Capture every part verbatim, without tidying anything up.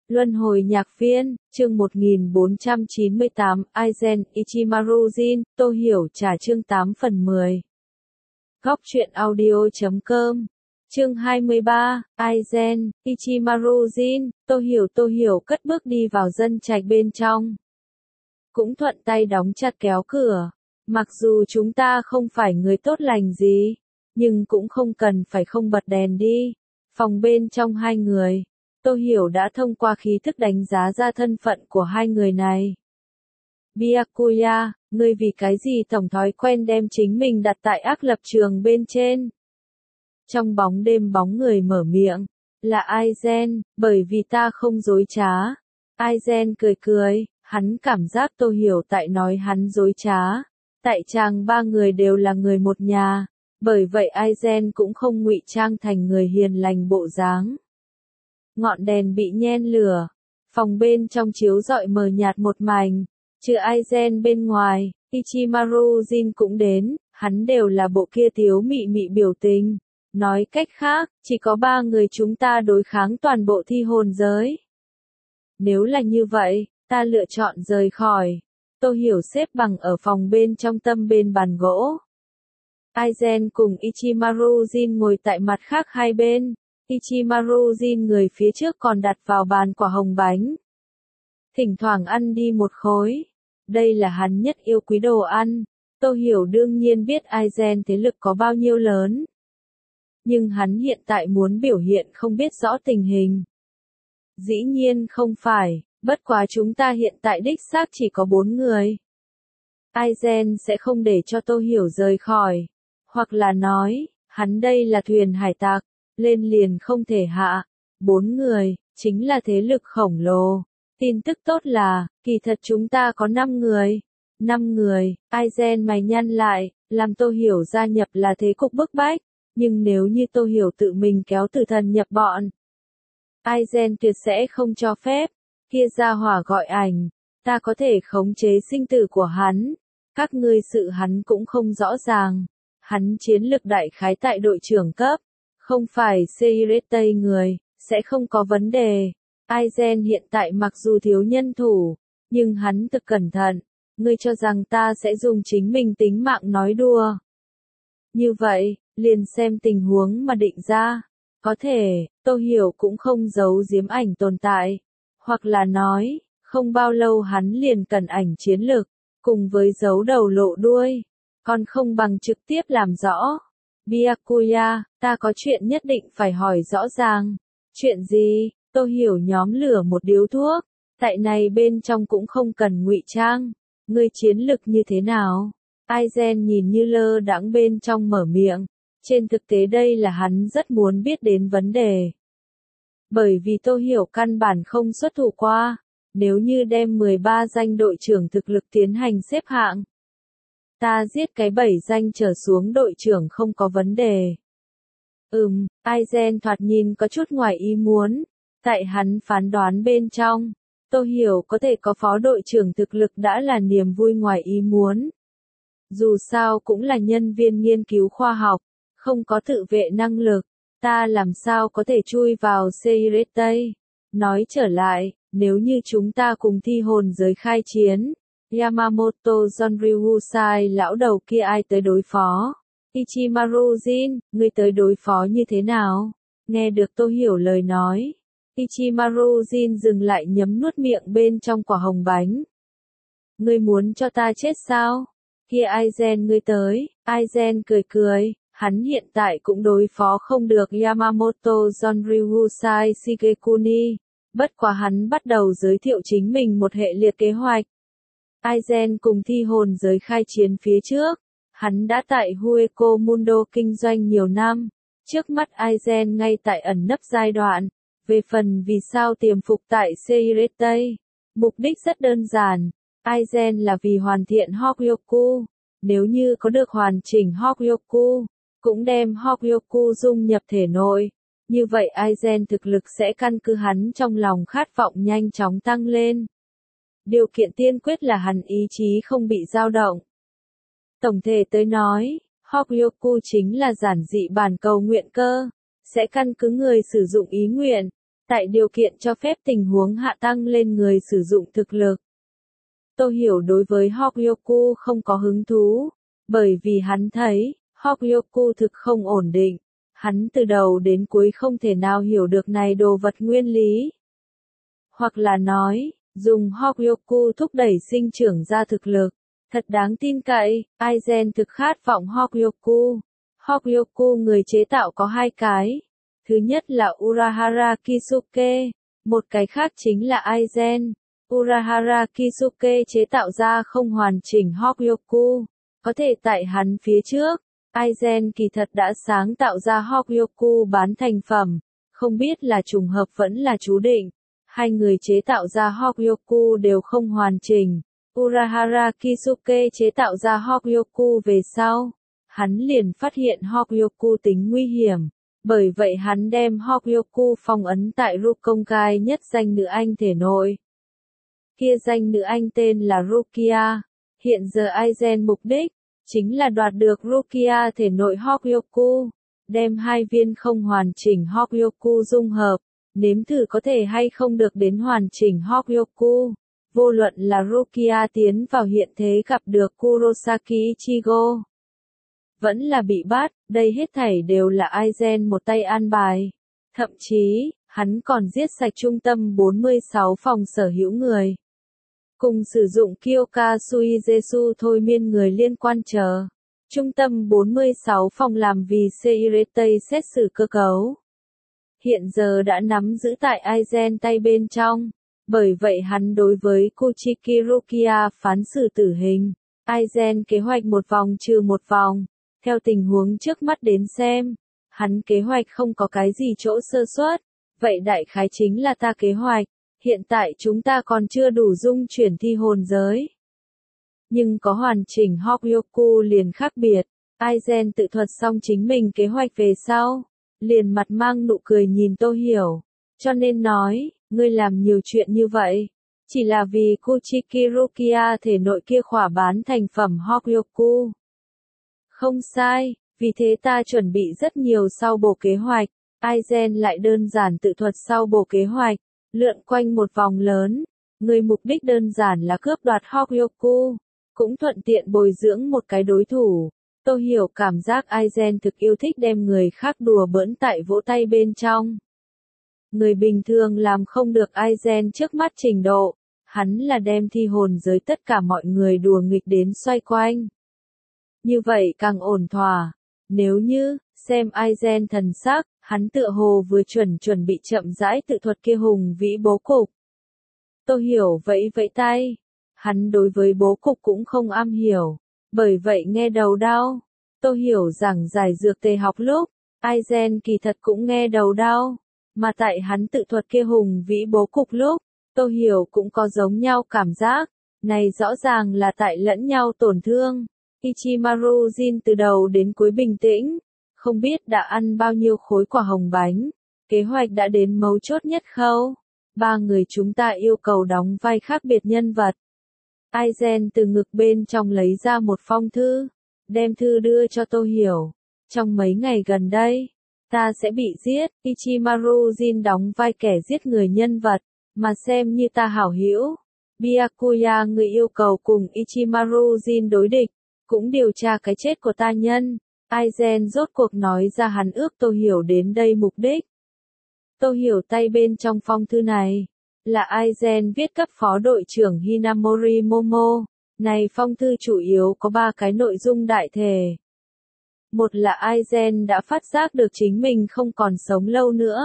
Luân hồi nhạc viên, chương một nghìn bốn trăm chín mươi tám, Aizen Ichimaru Jin, Tô Hiểu trả chương tám phần mười. Góc truyện audio chấm com. Chương hai mươi ba, Aizen Ichimaru Jin, Tô Hiểu Tô Hiểu cất bước đi vào dân trạch bên trong. Cũng thuận tay đóng chặt kéo cửa. Mặc dù chúng ta không phải người tốt lành gì, nhưng cũng không cần phải không bật đèn đi. Phòng bên trong hai người. Tô Hiểu đã thông qua khí thức đánh giá ra thân phận của hai người này. Byakuya, ngươi vì cái gì tổng thói quen đem chính mình đặt tại ác lập trường bên trên? Trong bóng đêm bóng người mở miệng, là Aizen, bởi vì ta không dối trá. Aizen cười cười, hắn cảm giác Tô Hiểu tại nói hắn dối trá. Tại chàng ba người đều là người một nhà, bởi vậy Aizen cũng không ngụy trang thành người hiền lành bộ dáng. Ngọn đèn bị nhen lửa, phòng bên trong chiếu rọi mờ nhạt một mảnh, trừ Aizen bên ngoài, Ichimaru Jin cũng đến, hắn đều là bộ kia tiếu mị mị biểu tình. Nói cách khác, chỉ có ba người chúng ta đối kháng toàn bộ thi hồn giới. Nếu là như vậy, ta lựa chọn rời khỏi. Tô Hiểu xếp bằng ở phòng bên trong tâm bên bàn gỗ. Aizen cùng Ichimaru Jin ngồi tại mặt khác hai bên. Ichimaru Jin người phía trước còn đặt vào bàn quả hồng bánh. Thỉnh thoảng ăn đi một khối. Đây là hắn nhất yêu quý đồ ăn. Tô Hiểu đương nhiên biết Aizen thế lực có bao nhiêu lớn. Nhưng hắn hiện tại muốn biểu hiện không biết rõ tình hình. Dĩ nhiên không phải, bất quá chúng ta hiện tại đích xác chỉ có bốn người. Aizen sẽ không để cho Tô Hiểu rời khỏi. Hoặc là nói, hắn đây là thuyền hải tặc. Lên liền không thể hạ. Bốn người, chính là thế lực khổng lồ. Tin tức tốt là, kỳ thật chúng ta có năm người. Năm người, Aizen mày nhăn lại, làm Tô Hiểu gia nhập là thế cục bức bách. Nhưng nếu như Tô Hiểu tự mình kéo tử thần nhập bọn, Aizen tuyệt sẽ không cho phép. Kia ra hỏa gọi ảnh, ta có thể khống chế sinh tử của hắn. Các ngươi sự hắn cũng không rõ ràng. Hắn chiến lực đại khái tại đội trưởng cấp. Không phải Seirete người, sẽ không có vấn đề. Aizen hiện tại mặc dù thiếu nhân thủ, nhưng hắn thực cẩn thận. Ngươi cho rằng ta sẽ dùng chính mình tính mạng nói đùa. Như vậy, liền xem tình huống mà định ra. Có thể, Tô Hiểu cũng không giấu giếm ảnh tồn tại. Hoặc là nói, không bao lâu hắn liền cần ảnh chiến lực, cùng với giấu đầu lộ đuôi. Còn không bằng trực tiếp làm rõ. Byakuya, ta có chuyện nhất định phải hỏi rõ ràng. Chuyện gì? Tô Hiểu nhóm lửa một điếu thuốc. Tại này bên trong cũng không cần ngụy trang. Ngươi chiến lực như thế nào? Aizen nhìn như lơ đãng bên trong mở miệng. Trên thực tế đây là hắn rất muốn biết đến vấn đề. Bởi vì Tô Hiểu căn bản không xuất thủ qua. Nếu như đem mười ba danh đội trưởng thực lực tiến hành xếp hạng. Ta giết cái bảy danh trở xuống đội trưởng không có vấn đề. Ừm, Aizen thoạt nhìn có chút ngoài ý muốn. Tại hắn phán đoán bên trong, Tô Hiểu có thể có phó đội trưởng thực lực đã là niềm vui ngoài ý muốn. Dù sao cũng là nhân viên nghiên cứu khoa học, không có tự vệ năng lực, ta làm sao có thể chui vào Seirete. Nói trở lại, nếu như chúng ta cùng thi hồn giới khai chiến, Yamamoto Zonryusai lão đầu kia ai tới đối phó? Ichimaru Jin, ngươi tới đối phó như thế nào? Nghe được Tô Hiểu lời nói. Ichimaru Jin dừng lại nhấm nuốt miệng bên trong quả hồng bánh. Ngươi muốn cho ta chết sao? Kia Aizen ngươi tới. Aizen cười cười, hắn hiện tại cũng đối phó không được Yamamoto Zonryusai Shigekuni. Bất quá hắn bắt đầu giới thiệu chính mình một hệ liệt kế hoạch. Aizen cùng thi hồn giới khai chiến phía trước. Hắn đã tại Hueco Mundo kinh doanh nhiều năm. Trước mắt Aizen ngay tại ẩn nấp giai đoạn. Về phần vì sao tiềm phục tại Seirete, mục đích rất đơn giản. Aizen là vì hoàn thiện Hogyoku. Nếu như có được hoàn chỉnh Hogyoku, cũng đem Hogyoku dung nhập thể nội. Như vậy Aizen thực lực sẽ căn cứ hắn trong lòng khát vọng nhanh chóng tăng lên. Điều kiện tiên quyết là hắn ý chí không bị dao động. Tổng thể tới nói, Hogyoku chính là giản dị bản cầu nguyện cơ. Sẽ căn cứ người sử dụng ý nguyện, Tại điều kiện cho phép tình huống hạ tăng lên người sử dụng thực lực. Tô Hiểu đối với Hogyoku không có hứng thú, bởi vì hắn thấy, Hogyoku thực không ổn định. Hắn từ đầu đến cuối không thể nào hiểu được này đồ vật nguyên lý. Hoặc là nói, dùng Hogyoku thúc đẩy sinh trưởng ra thực lực. Thật đáng tin cậy, Aizen thực khát vọng Hogyoku. Hogyoku người chế tạo có hai cái. Thứ nhất là Urahara Kisuke, một cái khác chính là Aizen. Urahara Kisuke chế tạo ra không hoàn chỉnh Hogyoku. Có thể tại hắn phía trước, Aizen kỳ thật đã sáng tạo ra Hogyoku bán thành phẩm. Không biết là trùng hợp vẫn là chú định. Hai người chế tạo ra Hogyoku đều không hoàn chỉnh. Urahara Kisuke chế tạo ra Hogyoku về sau. Hắn liền phát hiện Hogyoku tính nguy hiểm. Bởi vậy hắn đem Hogyoku phong ấn tại Rukongai nhất danh nữ anh thể nội. Kia danh nữ anh tên là Rukia. Hiện giờ Aizen mục đích chính là đoạt được Rukia thể nội Hogyoku, đem hai viên không hoàn chỉnh Hogyoku dung hợp, nếm thử có thể hay không được đến hoàn chỉnh Hogyoku. Vô luận là Rukia tiến vào hiện thế gặp được Kurosaki Ichigo, vẫn là bị bắt, đây hết thảy đều là Aizen một tay an bài. Thậm chí, hắn còn giết sạch trung tâm bốn mươi sáu phòng sở hữu người. Cùng sử dụng Kyoka Suigetsu thôi miên người liên quan chờ. Trung tâm bốn mươi sáu phòng làm vì Seiretei xét xử cơ cấu. Hiện giờ đã nắm giữ tại Aizen tay bên trong. Bởi vậy hắn đối với Kuchiki Rukia phán xử tử hình. Aizen kế hoạch một vòng trừ một vòng. Theo tình huống trước mắt đến xem, hắn kế hoạch không có cái gì chỗ sơ suất. Vậy đại khái chính là ta kế hoạch. Hiện tại chúng ta còn chưa đủ dung chuyển thi hồn giới. Nhưng có hoàn chỉnh Hogyoku liền khác biệt. Aizen tự thuật xong chính mình kế hoạch về sau. Liền mặt mang nụ cười nhìn Tô Hiểu. Cho nên nói, ngươi làm nhiều chuyện như vậy. Chỉ là vì Kuchiki Rukia thể nội kia khỏa bán thành phẩm Hogyoku. Không sai, vì thế ta chuẩn bị rất nhiều sau bộ kế hoạch. Aizen lại đơn giản tự thuật sau bộ kế hoạch. Lượn quanh một vòng lớn, người mục đích đơn giản là cướp đoạt Hogyoku, cũng thuận tiện bồi dưỡng một cái đối thủ. Tô Hiểu cảm giác Aizen thực yêu thích đem người khác đùa bỡn tại vỗ tay bên trong. Người bình thường làm không được Aizen trước mắt trình độ, hắn là đem thi hồn giới tất cả mọi người đùa nghịch đến xoay quanh. Như vậy càng ổn thỏa. Nếu như, xem Aizen thần sắc, hắn tựa hồ vừa chuẩn chuẩn bị chậm rãi tự thuật kia hùng vĩ bố cục. Tô Hiểu vẫy vẫy tay. Hắn đối với bố cục cũng không am hiểu. Bởi vậy nghe đầu đau. Tô Hiểu giảng giải dược tề học lúc. Aizen kỳ thật cũng nghe đầu đau. Mà tại hắn tự thuật kia hùng vĩ bố cục lúc. Tô Hiểu cũng có giống nhau cảm giác. Này rõ ràng là tại lẫn nhau tổn thương. Ichimaru Jin từ đầu đến cuối bình tĩnh. Không biết đã ăn bao nhiêu khối quả hồng bánh. Kế hoạch đã đến mấu chốt nhất khâu. Ba người chúng ta yêu cầu đóng vai khác biệt nhân vật. Aizen từ ngực bên trong lấy ra một phong thư. Đem thư đưa cho Tô Hiểu. Trong mấy ngày gần đây, ta sẽ bị giết. Ichimaru Jin đóng vai kẻ giết người nhân vật. Mà xem như ta hảo hữu. Byakuya người yêu cầu cùng Ichimaru Jin đối địch. Cũng điều tra cái chết của ta nhân. Aizen rốt cuộc nói ra hắn ước Tô Hiểu đến đây mục đích. Tô Hiểu tay bên trong phong thư này, là Aizen viết cấp phó đội trưởng Hinamori Momo. Này phong thư chủ yếu có ba cái nội dung đại thể. Một là Aizen đã phát giác được chính mình không còn sống lâu nữa.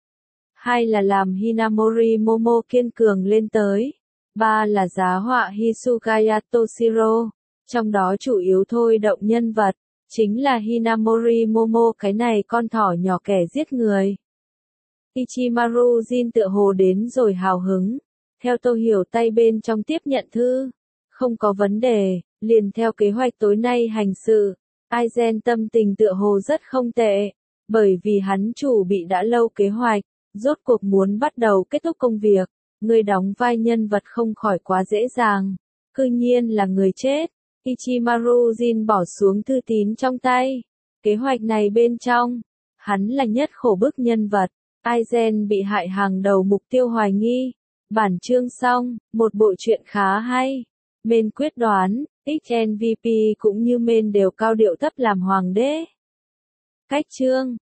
Hai là làm Hinamori Momo kiên cường lên tới. Ba là giá họa Hisugaya Toshiro. Trong đó chủ yếu thôi động nhân vật. Chính là Hinamori Momo cái này con thỏ nhỏ kẻ giết người. Ichimaru Jin tựa hồ đến rồi hào hứng. Theo Tô Hiểu tay bên trong tiếp nhận thư. Không có vấn đề, liền theo kế hoạch tối nay hành sự. Aizen tâm tình tựa hồ rất không tệ. Bởi vì hắn chủ bị đã lâu kế hoạch. Rốt cuộc muốn bắt đầu kết thúc công việc. Người đóng vai nhân vật không khỏi quá dễ dàng. Cư nhiên là người chết. Ichimaru Jin bỏ xuống thư tín trong tay. Kế hoạch này bên trong, hắn là nhất khổ bức nhân vật. Aizen bị hại hàng đầu mục tiêu hoài nghi. Bản chương xong, một bộ truyện khá hay. Main quyết đoán, ích em vê pê cũng như main đều cao điệu thấp làm hoàng đế. Cách chương